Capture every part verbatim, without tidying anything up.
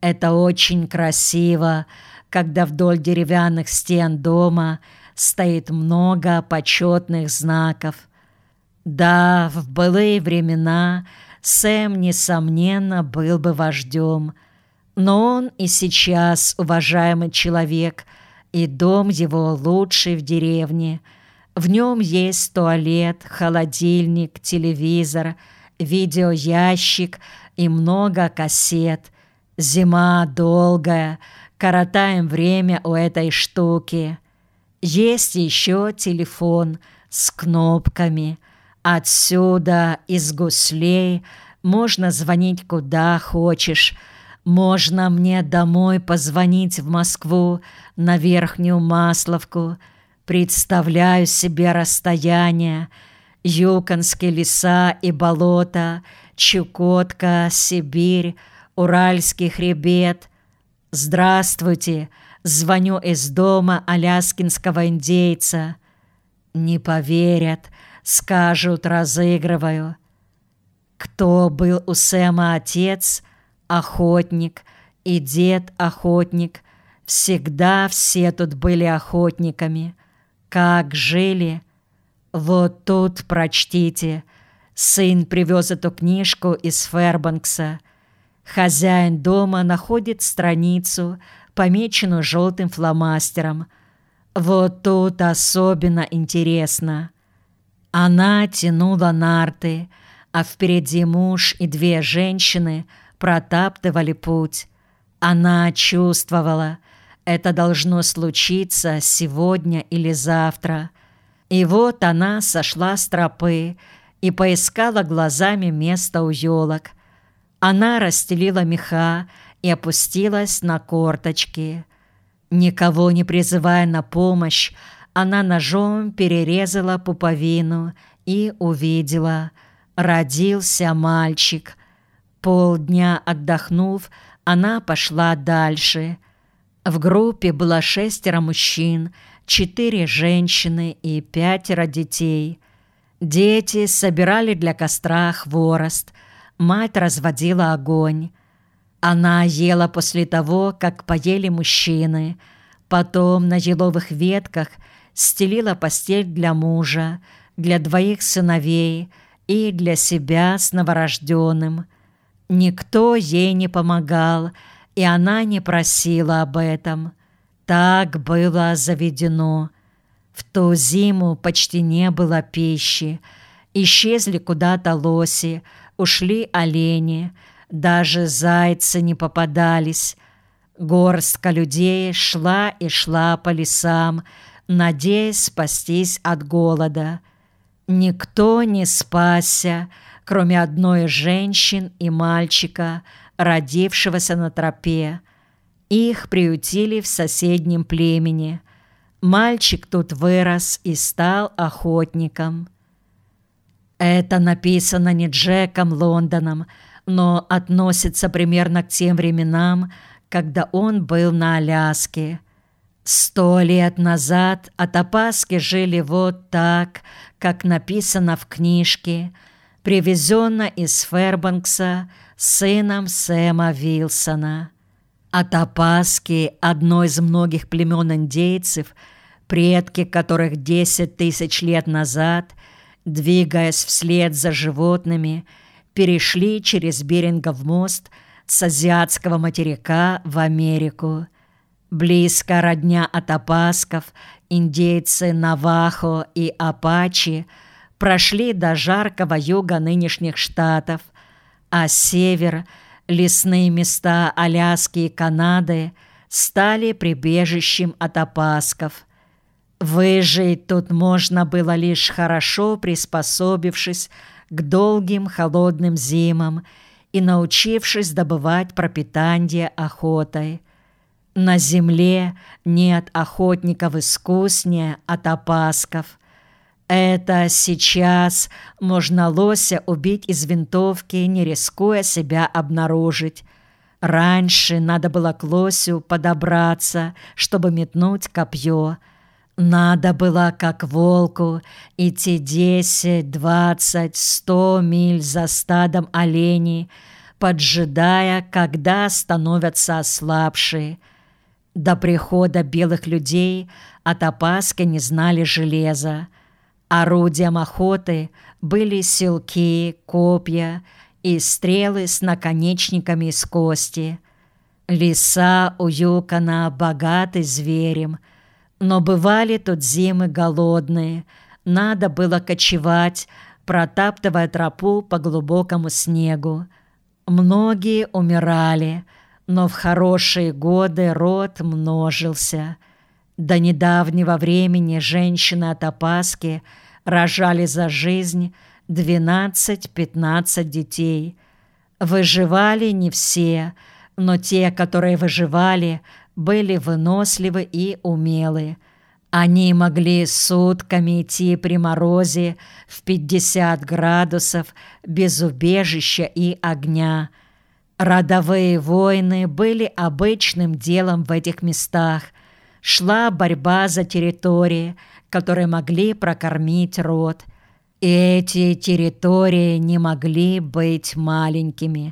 Это очень красиво, когда вдоль деревянных стен дома стоит много почетных знаков. Да, в былые времена Сэм, несомненно, был бы вождем, но он и сейчас уважаемый человек, и дом его лучший в деревне. В нем есть туалет, холодильник, телевизор, видеоящик и много кассет. Зима долгая, коротаем время у этой штуки. Есть еще телефон с кнопками. Отсюда, из гуслей, можно звонить куда хочешь. Можно мне домой позвонить в Москву, на Верхнюю Масловку. Представляю себе расстояние. Юконские леса и болота, Чукотка, Сибирь, Уральский хребет. Здравствуйте, звоню из дома аляскинского индейца. Не поверят, скажут, разыгрываю. Кто был у Сэма отец? Охотник, и дед охотник. Всегда все тут были охотниками. Как жили? Вот тут прочтите. Сын привез эту книжку из Фэрбанкса. Хозяин дома находит страницу, помеченную желтым фломастером. Вот тут особенно интересно. Она тянула нарты, а впереди муж и две женщины протаптывали путь. Она чувствовала, это должно случиться сегодня или завтра. И вот она сошла с тропы и поискала глазами место у елок. Она расстелила меха и опустилась на корточки. Никого не призывая на помощь, она ножом перерезала пуповину и увидела. Родился мальчик. Полдня отдохнув, она пошла дальше. В группе было шестеро мужчин, четыре женщины и пятеро детей. Дети собирали для костра хворост. Мать разводила огонь. Она ела после того, как поели мужчины. Потом на еловых ветках стелила постель для мужа, для двоих сыновей и для себя с новорожденным. Никто ей не помогал, и она не просила об этом. Так было заведено. В ту зиму почти не было пищи. Исчезли куда-то лоси, ушли олени, даже зайцы не попадались. Горстка людей шла и шла по лесам, надеясь спастись от голода. Никто не спасся, кроме одной из женщин и мальчика, родившегося на тропе. Их приютили в соседнем племени. Мальчик тут вырос и стал охотником. Это написано не Джеком Лондоном, но относится примерно к тем временам, когда он был на Аляске. Сто лет назад атапаски жили вот так, как написано в книжке, привезенно из Фэрбанкса сыном Сэма Вилсона. Атапаски – одно из многих племен индейцев, предки которых десять тысяч лет назад, двигаясь вслед за животными, перешли через Берингов мост с азиатского материка в Америку. Близко родня атапасков, индейцы Навахо и Апачи прошли до жаркого юга нынешних штатов, а север, лесные места Аляски и Канады стали прибежищем атапасков. Выжить тут можно было лишь хорошо приспособившись к долгим холодным зимам и научившись добывать пропитание охотой. На земле нет охотников искуснее атапасков. Это сейчас можно лося убить из винтовки, не рискуя себя обнаружить. Раньше надо было к лосю подобраться, чтобы метнуть копье. Надо было, как волку, идти десять, двадцать, сто миль за стадом оленей, поджидая, когда становятся ослабшие. До прихода белых людей атапаски не знали железа. Орудием охоты были селки, копья и стрелы с наконечниками из кости. Леса уюкана богаты зверем, но бывали тут зимы голодные. Надо было кочевать, протаптывая тропу по глубокому снегу. Многие умирали, но в хорошие годы род множился. До недавнего времени женщины атапаски рожали за жизнь двенадцать-пятнадцать детей. Выживали не все, но те, которые выживали, были выносливы и умелы. Они могли сутками идти при морозе в пятьдесят градусов без убежища и огня. Родовые войны были обычным делом в этих местах. Шла борьба за территории, которые могли прокормить род. И эти территории не могли быть маленькими.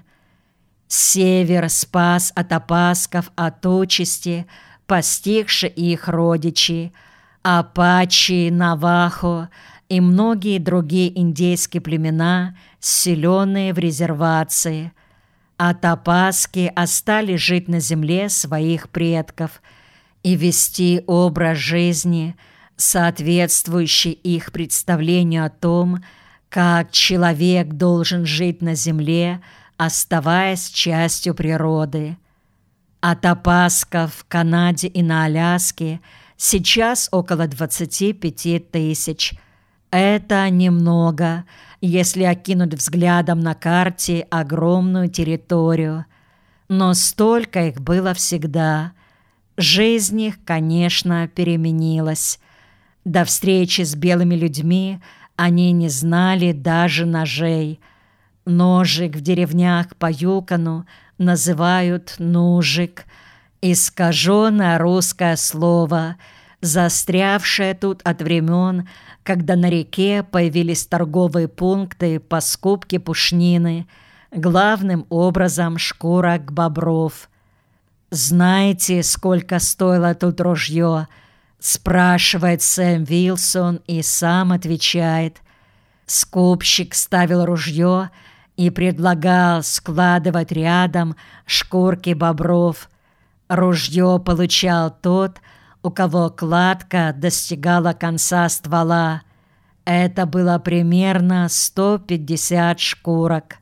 Север спас атапасков от участи, постигши их родичи. Апачи, Навахо и многие другие индейские племена, селенные в резервации. Атапаски остались жить на земле своих предков и вести образ жизни, соответствующий их представлению о том, как человек должен жить на земле, оставаясь частью природы. Атапасков в Канаде и на Аляске сейчас около двадцати пяти тысяч. Это немного, если окинуть взглядом на карте огромную территорию. Но столько их было всегда. Жизнь их, конечно, переменилась. До встречи с белыми людьми они не знали даже ножей. Ножик в деревнях по Юкону называют нужик. Искаженное русское слово, застрявшее тут от времен, когда на реке появились торговые пункты по скупке пушнины, главным образом шкурок бобров. «Знаете, сколько стоило тут ружье?» — спрашивает Сэм Вилсон и сам отвечает. Скупщик ставил ружье и предлагал складывать рядом шкурки бобров. Ружье получал тот, у кого кладка достигала конца ствола. Это было примерно сто пятьдесят шкурок.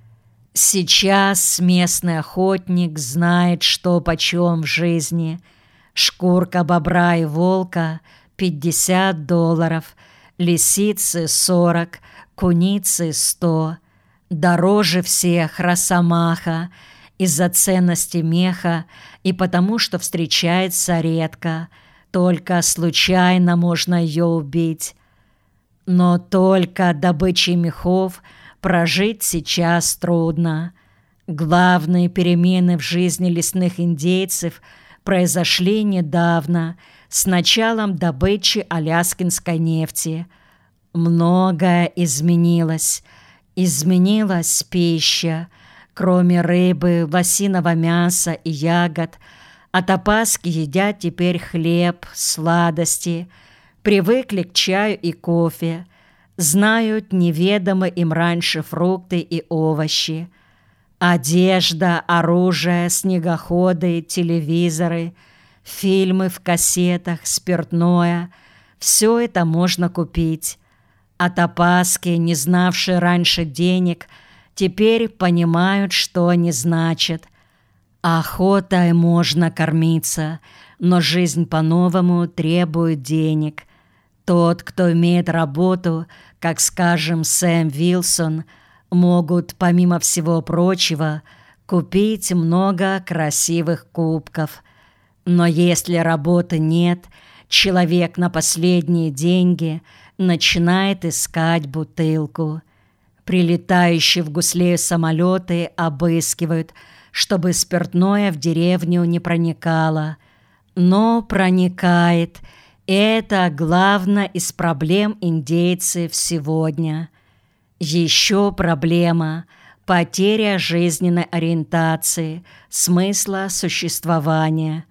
Сейчас местный охотник знает, что почем в жизни. Шкурка бобра и волка – пятьдесят долларов, лисицы – сорок, куницы – сто. Дороже всех росомаха из-за ценности меха и потому, что встречается редко. Только случайно можно ее убить. Но только добычей мехов прожить сейчас трудно. Главные перемены в жизни лесных индейцев произошли недавно, с началом добычи аляскинской нефти. Многое изменилось. Изменилась пища. Кроме рыбы, лосиного мяса и ягод, атапаски едят теперь хлеб, сладости, привыкли к чаю и кофе, знают неведомые им раньше фрукты и овощи. Одежда, оружие, снегоходы, телевизоры, фильмы в кассетах, спиртное – все это можно купить. Атапаски, не знавшие раньше денег, теперь понимают, что они значат. Охотой можно кормиться, но жизнь по-новому требует денег. Тот, кто имеет работу, как, скажем, Сэм Вилсон, могут, помимо всего прочего, купить много красивых кубков. Но если работы нет, человек на последние деньги начинает искать бутылку. Прилетающие в Гуслею самолеты обыскивают, чтобы спиртное в деревню не проникало. Но проникает. Это главная из проблем индейцев сегодня. Еще проблема – потеря жизненной ориентации, смысла существования,